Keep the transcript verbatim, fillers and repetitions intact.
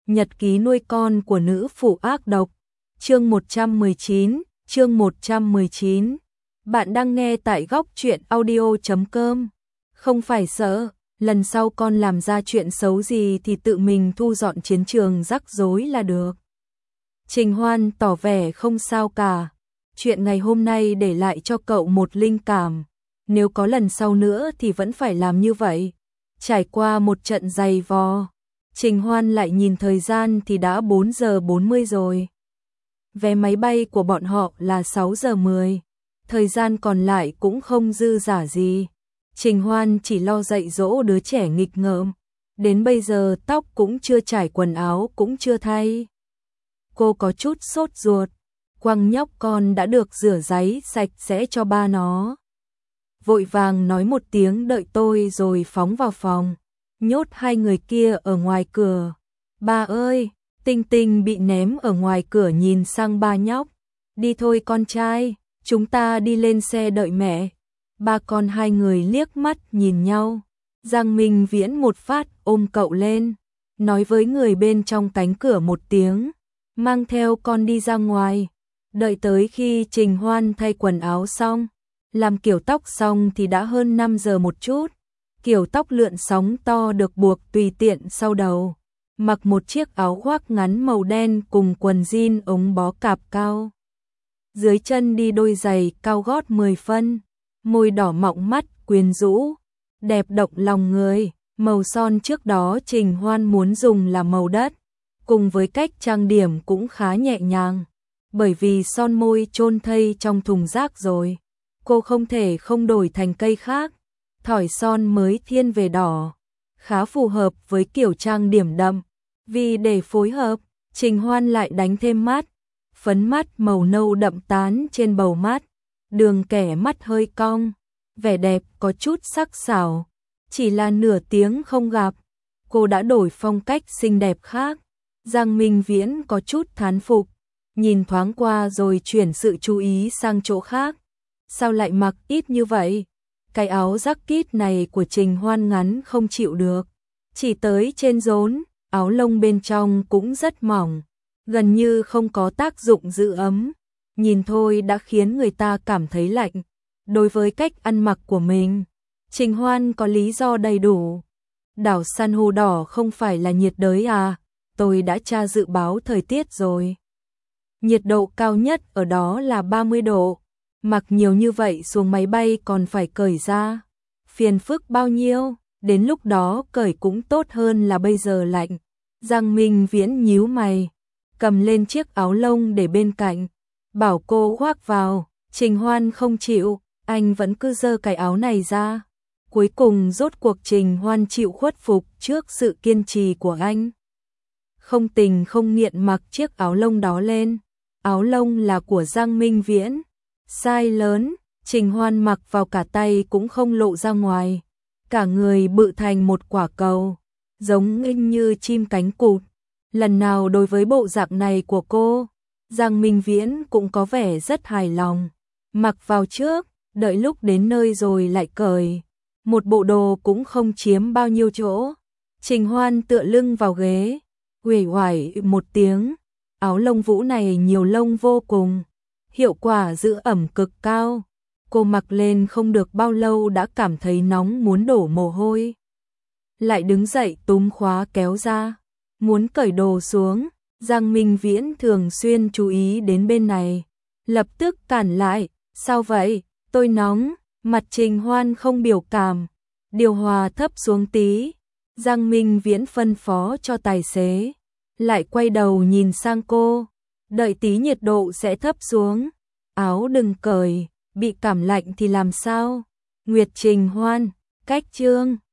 Nhật ký nuôi con của nữ phụ ác độc. Chương một trăm mười chín, chương một trăm mười chín. Bạn đang nghe tại góc truyện audio chấm com. Không phải sợ, lần sau con làm ra chuyện xấu gì thì tự mình thu dọn chiến trường rắc rối là được. Trình Hoan tỏ vẻ không sao cả. Chuyện ngày hôm nay để lại cho cậu một linh cảm. Nếu có lần sau nữa thì vẫn phải làm như vậy. Trải qua một trận dày vò, Trình Hoan lại nhìn thời gian thì đã bốn giờ bốn mươi rồi. Vé máy bay của bọn họ là sáu giờ mười. Thời gian còn lại cũng không dư dả gì. Trình Hoan chỉ lo dạy dỗ đứa trẻ nghịch ngợm. Đến bây giờ tóc cũng chưa trải, quần áo cũng chưa thay. Cô có chút sốt ruột. Quăng nhóc con đã được rửa ráy sạch sẽ cho ba nó. Vội vàng nói một tiếng đợi tôi rồi phóng vào phòng. Nhốt hai người kia ở ngoài cửa. Ba ơi, Tinh Tinh bị ném ở ngoài cửa nhìn sang ba nhóc. Đi thôi con trai, chúng ta đi lên xe đợi mẹ. Ba con hai người liếc mắt nhìn nhau. Giang Minh Viễn một phát ôm cậu lên. Nói với người bên trong cánh cửa một tiếng. Mang theo con đi ra ngoài. Đợi tới khi Trình Hoan thay quần áo xong. Làm kiểu tóc xong thì đã hơn năm giờ một chút. Kiểu tóc lượn sóng to được buộc tùy tiện sau đầu. Mặc một chiếc áo khoác ngắn màu đen cùng quần jean ống bó cạp cao. Dưới chân đi đôi giày cao gót mười phân. Môi đỏ mọng mắt, quyến rũ. Đẹp động lòng người. Màu son trước đó Trình Hoan muốn dùng là màu đất. Cùng với cách trang điểm cũng khá nhẹ nhàng. Bởi vì son môi chôn thây trong thùng rác rồi. Cô không thể không đổi thành cây khác. Thỏi son mới thiên về đỏ. Khá phù hợp với kiểu trang điểm đậm. Vì để phối hợp, Trình Hoan lại đánh thêm mắt. Phấn mắt màu nâu đậm tán trên bầu mắt. Đường kẻ mắt hơi cong. Vẻ đẹp có chút sắc sảo. Chỉ là nửa tiếng không gặp, cô đã đổi phong cách xinh đẹp khác. Giang Minh Viễn có chút thán phục. Nhìn thoáng qua rồi chuyển sự chú ý sang chỗ khác. Sao lại mặc ít như vậy? Cái áo jacket này của Trình Hoan ngắn không chịu được. Chỉ tới trên rốn, áo lông bên trong cũng rất mỏng. Gần như không có tác dụng giữ ấm. Nhìn thôi đã khiến người ta cảm thấy lạnh. Đối với cách ăn mặc của mình, Trình Hoan có lý do đầy đủ. Đảo san hô đỏ không phải là nhiệt đới à? Tôi đã tra dự báo thời tiết rồi. Nhiệt độ cao nhất ở đó là ba mươi độ. Mặc nhiều như vậy xuống máy bay còn phải cởi ra. Phiền phức bao nhiêu, đến lúc đó cởi cũng tốt hơn là bây giờ lạnh. Giang Minh Viễn nhíu mày, cầm lên chiếc áo lông để bên cạnh. Bảo cô khoác vào, Trình Hoan không chịu, anh vẫn cứ giơ cái áo này ra. Cuối cùng rốt cuộc Trình Hoan chịu khuất phục trước sự kiên trì của anh. Không tình không nghiện mặc chiếc áo lông đó lên. Áo lông là của Giang Minh Viễn. Size lớn, Trình Hoan mặc vào cả tay cũng không lộ ra ngoài. Cả người bự thành một quả cầu, giống nghênh như chim cánh cụt. Lần nào đối với bộ dạng này của cô, Giang Minh Viễn cũng có vẻ rất hài lòng. Mặc vào trước, đợi lúc đến nơi rồi lại cởi. Một bộ đồ cũng không chiếm bao nhiêu chỗ. Trình Hoan tựa lưng vào ghế, uể oải một tiếng. Áo lông vũ này nhiều lông vô cùng. Hiệu quả giữ ẩm cực cao. Cô mặc lên không được bao lâu đã cảm thấy nóng muốn đổ mồ hôi. Lại đứng dậy túm khóa kéo ra. Muốn cởi đồ xuống. Giang Minh Viễn thường xuyên chú ý đến bên này. Lập tức cản lại. Sao vậy? Tôi nóng. Mặt Trình Hoan không biểu cảm. Điều hòa thấp xuống tí. Giang Minh Viễn phân phó cho tài xế. Lại quay đầu nhìn sang cô. Đợi tí nhiệt độ sẽ thấp xuống. Áo đừng cởi, bị cảm lạnh thì làm sao? Nguyệt Trình Hoan, cách chương.